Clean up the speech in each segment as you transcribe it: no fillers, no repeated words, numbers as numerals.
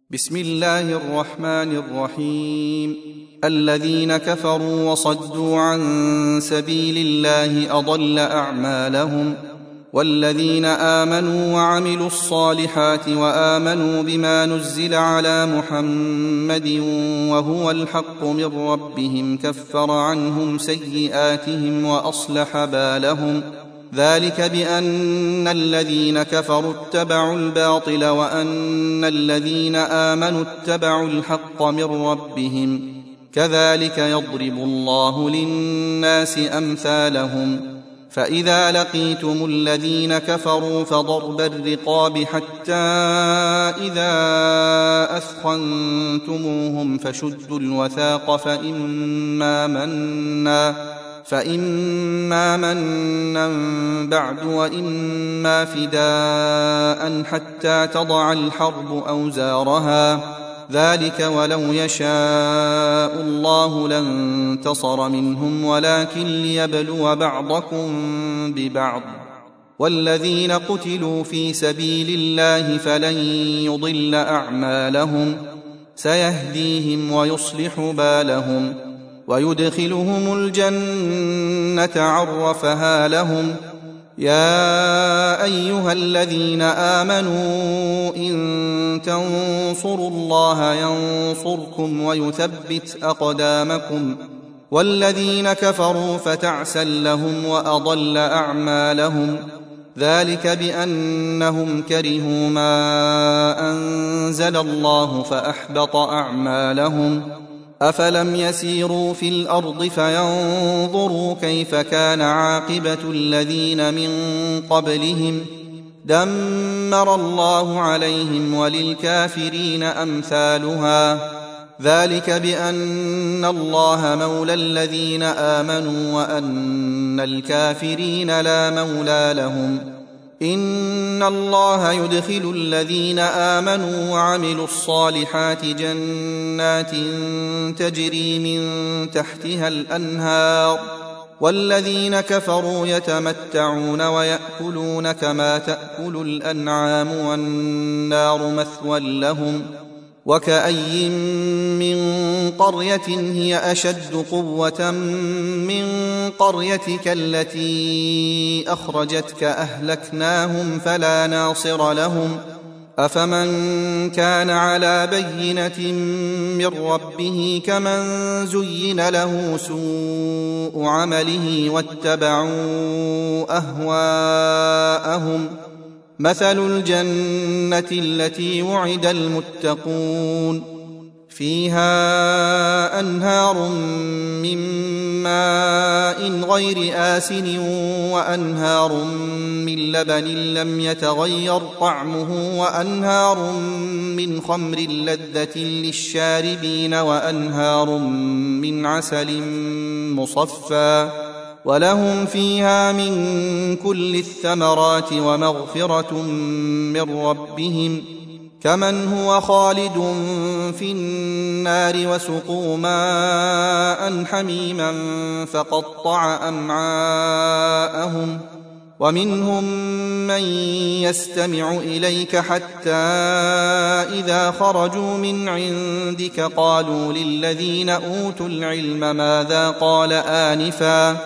بسم الله الرحمن الرحيم. الذين كفروا وصدوا عن سبيل الله أضل أعمالهم، والذين آمنوا وعملوا الصالحات وآمنوا بما نزل على محمد وهو الحق من ربهم كفر عنهم سيئاتهم وأصلح بالهم. ذلك بأن الذين كفروا اتبعوا الباطل وأن الذين آمنوا اتبعوا الحق من ربهم، كذلك يضرب الله للناس أمثالهم. فإذا لقيتم الذين كفروا فضرب الرقاب حتى إذا أثخنتموهم فشدوا الوثاق فإما منا بعد وإما فداء حتى تضع الحرب أوزارها، ذلك ولو يشاء الله لانتصر منهم ولكن ليبلو بعضكم ببعض. والذين قتلوا في سبيل الله فلن يضل أعمالهم، سيهديهم ويصلح بالهم ويدخلهم الجنة عرفها لهم. يا أيها الذين آمنوا إن تنصروا الله ينصركم ويثبت أقدامكم. والذين كفروا فتعسا لهم وأضل أعمالهم، ذلك بأنهم كرهوا ما أنزل الله فأحبط أعمالهم. أفلم يسيروا في الأرض فينظروا كيف كان عاقبة الذين من قبلهم، دمر الله عليهم وللكافرين أمثالها. ذلك بأن الله مولى الذين آمنوا وأن الكافرين لا مولى لهم. إن الله يدخل الذين آمنوا وعملوا الصالحات جنات تجري من تحتها الأنهار، والذين كفروا يتمتعون ويأكلون كما تأكل الأنعام والنار مثوى لهم. وكأي من قرية هي أشد قوة من قريتك التي أخرجتك أهلكناهم فلا ناصر لهم. أفمن كان على بينة من ربه كمن زين له سوء عمله واتبعوا أهواءهم. مثل الجنة التي وعد المتقون، فيها أنهار من ماء غير آسن وأنهار من لبن لم يتغير طعمه وأنهار من خمر لذة للشاربين وأنهار من عسل مصفى، ولهم فيها من كل الثمرات ومغفرة من ربهم، كمن هو خالد في النار وسقوا ماء حميما فقطع أمعاءهم. ومنهم من يستمع إليك حتى إذا خرجوا من عندك قالوا للذين أوتوا العلم ماذا قال آنفا،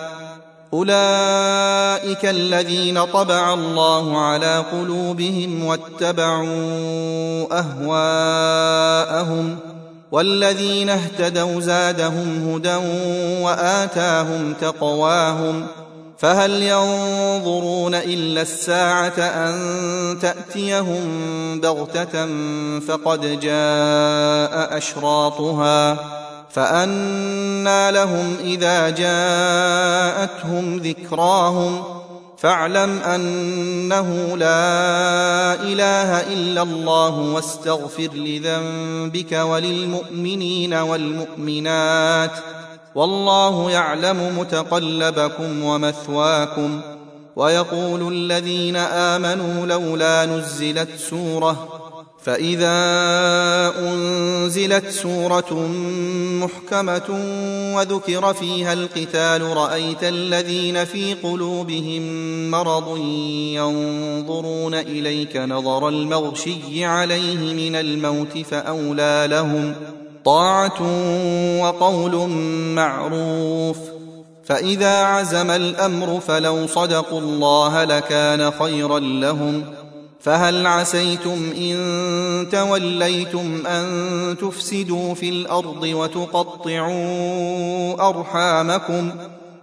أولئك الذين طبع الله على قلوبهم واتبعوا أهواءهم. والذين اهتدوا زادهم هدى وآتاهم تقواهم. فهل ينظرون إلا الساعة أن تأتيهم بغتة فقد جاء أشراطها، فأنى لهم إذا جاءتهم ذكراهم. فاعلم أنه لا إله إلا الله واستغفر لذنبك وللمؤمنين والمؤمنات، والله يعلم متقلبكم ومثواكم. ويقول الذين آمنوا لولا نزلت سورة، فإذا أنزلت سورة محكمة وذكر فيها القتال رأيت الذين في قلوبهم مرض ينظرون إليك نظر المغشي عليه من الموت فأولى لهم طاعة وقول معروف. فإذا عزم الأمر فلو صدقوا الله لكان خيرا لهم. فهل عسيتم إن توليتم أن تفسدوا في الأرض وتقطعوا أرحامكم؟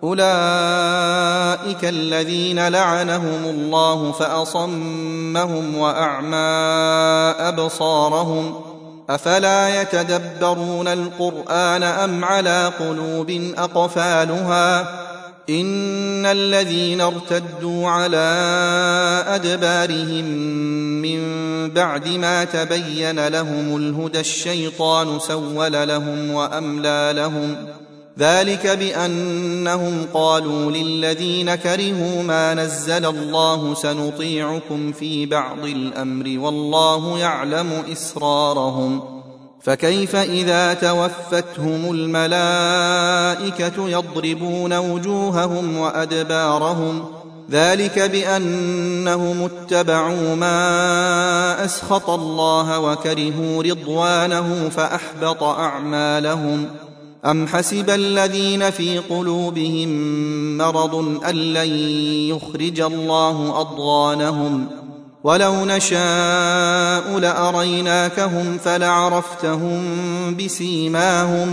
أولئك الذين لعنهم الله فأصمهم وأعمى أبصارهم. أفلا يتدبرون القرآن أم على قلوب أقفالها؟ إن الذين ارتدوا على أدبارهم من بعد ما تبين لهم الهدى الشيطان سول لهم وأملى لهم. ذلك بأنهم قالوا للذين كرهوا ما نزل الله سنطيعكم في بعض الأمر والله يعلم إسرارهم. فكيف إذا توفتهم الملائكة يضربون وجوههم وأدبارهم؟ ذلك بأنهم اتبعوا ما أسخط الله وكرهوا رضوانه فأحبط أعمالهم. أم حسب الذين في قلوبهم مرض أن لن يخرج الله أضغانهم؟ ولو نشاء لأريناكهم فلعرفتهم بسيماهم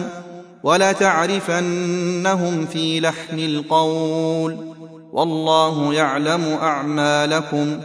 ولتعرفنهم في لحن القول والله يعلم أعمالكم.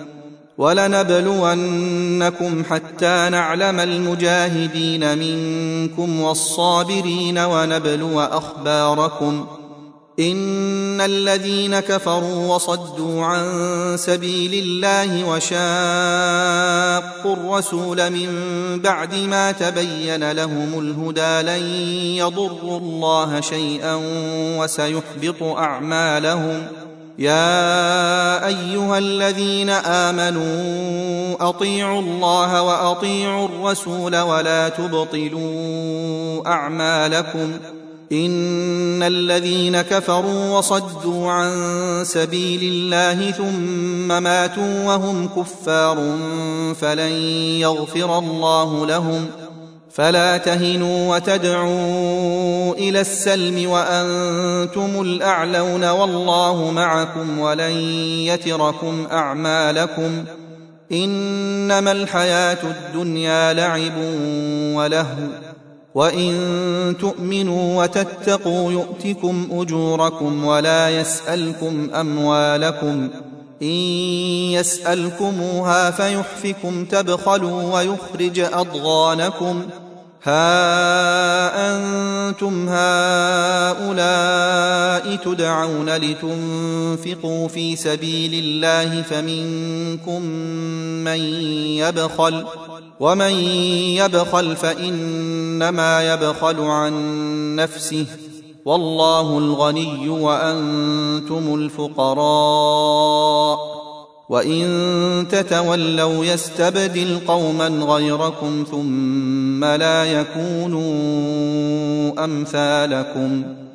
ولنبلونكم حتى نعلم المجاهدين منكم والصابرين ونبلو أخباركم. إن الذين كفروا وصدوا عن سبيل الله وشاقوا الرسول من بعد ما تبين لهم الهدى لن يضروا الله شيئا وسيحبط أعمالهم. يا أيها الذين آمنوا أطيعوا الله وأطيعوا الرسول ولا تبطلوا أعمالكم. إن الذين كفروا وصدوا عن سبيل الله ثم ماتوا وهم كفار فلن يغفر الله لهم. فلا تهنوا وتدعوا إلى السلم وأنتم الأعلون والله معكم ولن يتركم أعمالكم. إنما الحياة الدنيا لعب ولهو وإن تؤمنوا وتتقوا يؤتكم أجوركم ولا يسألكم أموالكم. إن يسألكموها فيحفكم تبخلوا ويخرج أضغانكم. ها أنتم هؤلاء تدعون لتنفقوا في سبيل الله فمنكم من يبخل ومن يبخل فإنما يبخل عن نفسه والله الغني وأنتم الفقراء. وإن تتولوا يستبدل قوما غيركم ثم لا يكونوا أمثالكم.